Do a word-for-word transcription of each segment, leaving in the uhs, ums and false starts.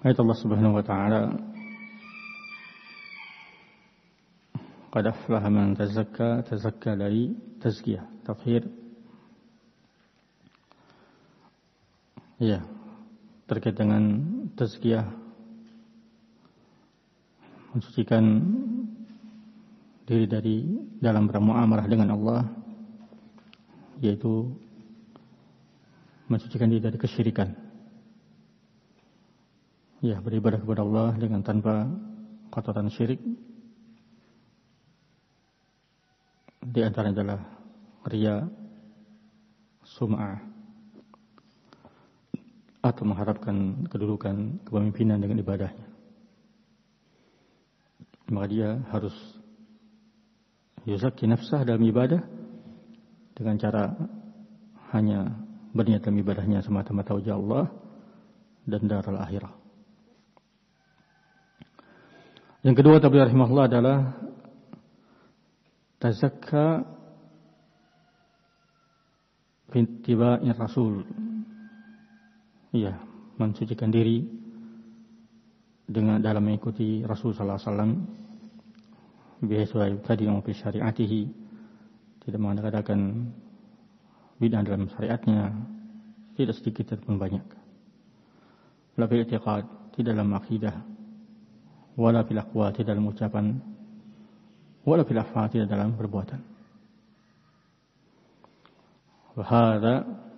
Ayat Allah Subhanahu wa taala, qad aflaha man tazakka, tazakka dari tazkiyah, tathhir. Ya, terkait dengan tazkiyah, mensucikan diri dari dalam bermuamalah dengan Allah, yaitu mensucikan diri dari kesyirikan. Ya, beribadah kepada Allah dengan tanpa kotoran syirik. Di antara adalah riya, sum'ah, atau mengharapkan kedudukan kepemimpinan dengan ibadahnya. Maka dia harus yuzakki nafsah dalam ibadah dengan cara hanya berniat dalam ibadahnya semata-mata wajah Allah dan daral akhirah. Yang kedua, tabligh rahimahullah adalah tazakka bi ittiba'i Rasul. Iya, mensucikan diri dengan dalam mengikuti Rasul sallallahu alaihi wasallam, bihaitsu la yubtadi'u fi syari'atihi, tidak mengadakan bid'ah dalam syariatnya, tidak sedikit ataupun banyak. La fil i'tiqad, tidak dalam akidah, wala fil aqwal, tidak dalam ucapan, wala fil af'al, tidak dalam perbuatan. Wa hadza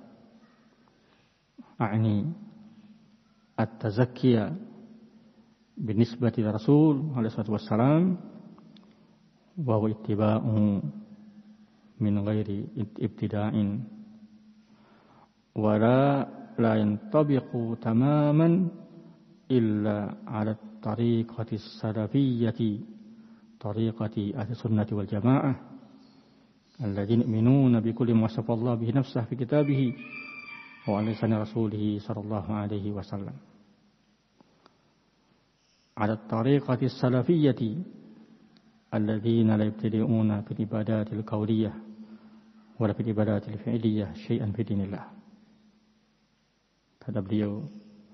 a'ni at-tazakkiya binisbati Rasul alaihi salatu wassalam wa huwa ittiba'u min ghairi ibtida'in wa la la yantabiqu tamaman illa 'ala tariqati salafiyyati tariqati ahli sunnati wal jamaah alladzina yu'minuna bi kulli ma wasafa Allah bihi nafsahu fi kitabihi wa 'ala lisani rasulih sallallahu alaihi wasallam. 'Ala tariqati salafiyyati alladzina la yabtadi'una fil ibadatil qawliyyah wa la fil ibadatil fi'liyyah syai'an fi dinillah. Kata beliau,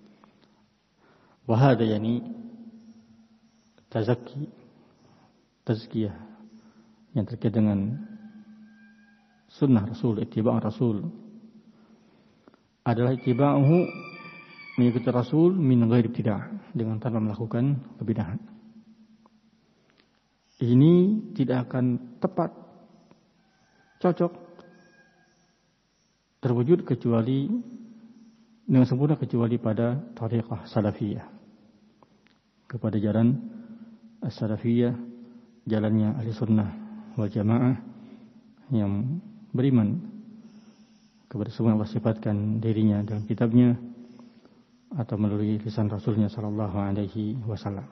wa hadha yani tazakki, tazkiyah yang terkait dengan sunnah Rasul, ittiba' Rasul, adalah ittiba'uhu, mengikuti Rasul min ghairi ibtida', dengan tanpa melakukan kebid'ahan. Ini tidak akan tepat, cocok, terwujud kecuali dengan sempurna kecuali pada tariqah salafiyah, kepada jalan as-salafiyah, jalannya ahli sunnah wal jamaah yang beriman kepada semua Allah sifatkan dirinya dalam kitabnya atau melalui lisan Rasulnya sallallahu alaihi wasallam.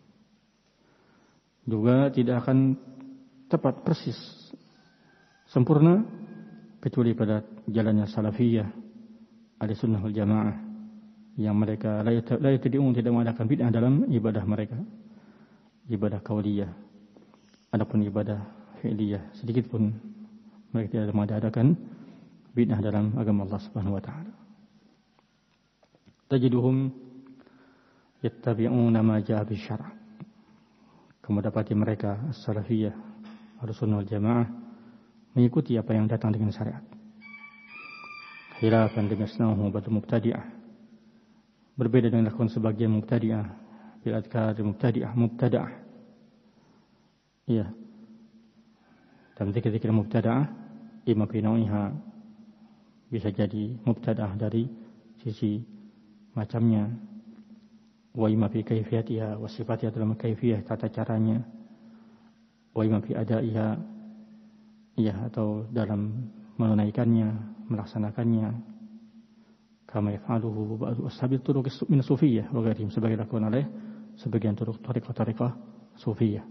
Juga tidak akan tepat persis sempurna kecuali pada jalannya salafiyah ahli sunnah wal jamaah yang mereka la yatadi'un, tidak mengadakan bid'ah dalam ibadah mereka, ibadah qauliyah. Adapun ibadah fi'liyah, sedikit pun mereka tidak mengadakan bid'ah dalam agama Allah Subhanahu wa taala. Tajiduhum yattabi'una ma ja'a bi syara'. Kamu dapati mereka as-salafiyah, Ahlussunnah wal Jamaah, mengikuti apa yang datang dengan syariat. Khilafan lima yasnahu ba'd mubtadi'ah. Berbeda dengan lakukan sebagian mubtadi'ah, bil adkar mubtadi'ah, mubtada'ah. Iya. Dan zikir-zikir mubtada'ah, imma binau'iha, bisa jadi mubtada'ah dari sisi macamnya, wa imma fi kaifiyatiha wa sifatiha, dalam kaifiyah, tata caranya, wa imma fi adaiha, ya, atau dalam menunaikannya, melaksanakannya, kama yaf'aluhu ba'du ashabi turuq min sufiyah wa ghairihim, sebagai dilakukan oleh sebagian turuq tariqah-tariqah sufiyah.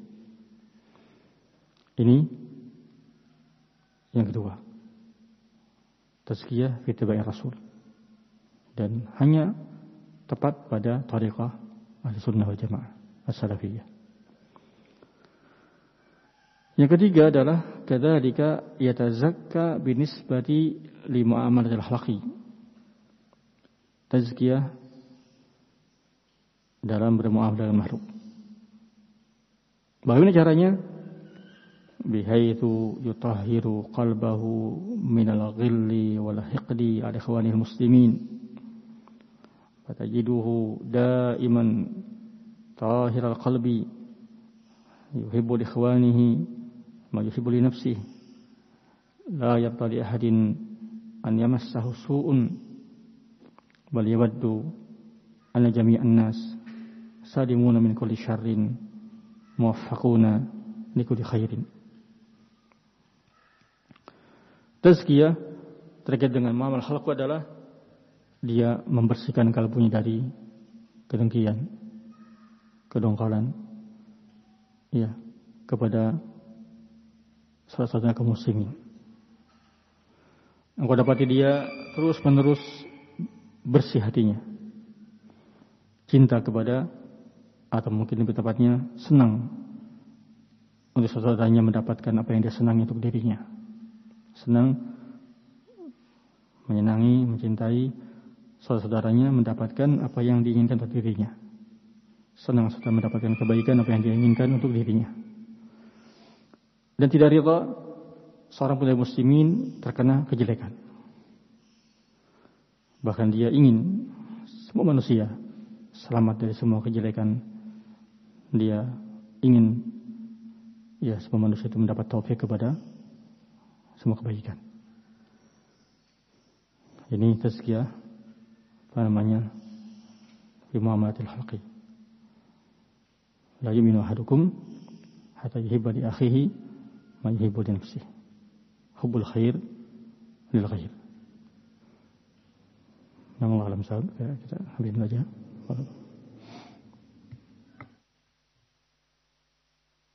Ini yang kedua, tazkiyah fi ittiba'i Rasul, dan hanya tepat pada tariqah Ahlussunnah wal Jamaah as-salafiyah. Yang ketiga adalah kadzalika yatazakka binisbati li muamalatil akhlaqi. Tazkiyah dalam bermuamalah dengan makhluk. Bagaimana caranya? Bihaitsu yutahhiru qalbahu minal ghilli wal hiqdi ala ikhwanil muslimin. Fatajiduhu daiman tahiral qalbi yuhibbu li ikhwanihi ma yuhibbu li nafsihi. La yarda li ahadin an yamassahu su'un bal yawaddu anna jami'an nas salimuna min kulli syarrin muwaffaquna li kulli khairin. Tazkiyah terkait dengan muamalah khalq adalah dia membersihkan kalbunya dari kedengkian, kedongkolan, ya, kepada salah satunya kaum muslimin. Engkau dapati dia terus menerus bersih hatinya, cinta kepada, atau mungkin lebih tepatnya senang untuk saudaranya mendapatkan apa yang dia senangi untuk dirinya. Senang, menyenangi, mencintai saudara-saudaranya mendapatkan apa yang diinginkan untuk dirinya. Senang setelah mendapatkan kebaikan apa yang dia inginkan untuk dirinya. Dan tidak rida seorang pemimpin muslimin terkena kejelekan. Bahkan dia ingin semua manusia selamat dari semua kejelekan. Dia ingin ya semua manusia itu mendapat taufik kepada semua kebaikan. Ini tazkiyah apa namanya? Fi muamalatil khalqi. La yu'minu ahadukum hatta yuhibba li akhihi ma yuhibbu li nafsihi. Hubbul khair lil khair. Yang Allah alam sahab, kita habis belajar.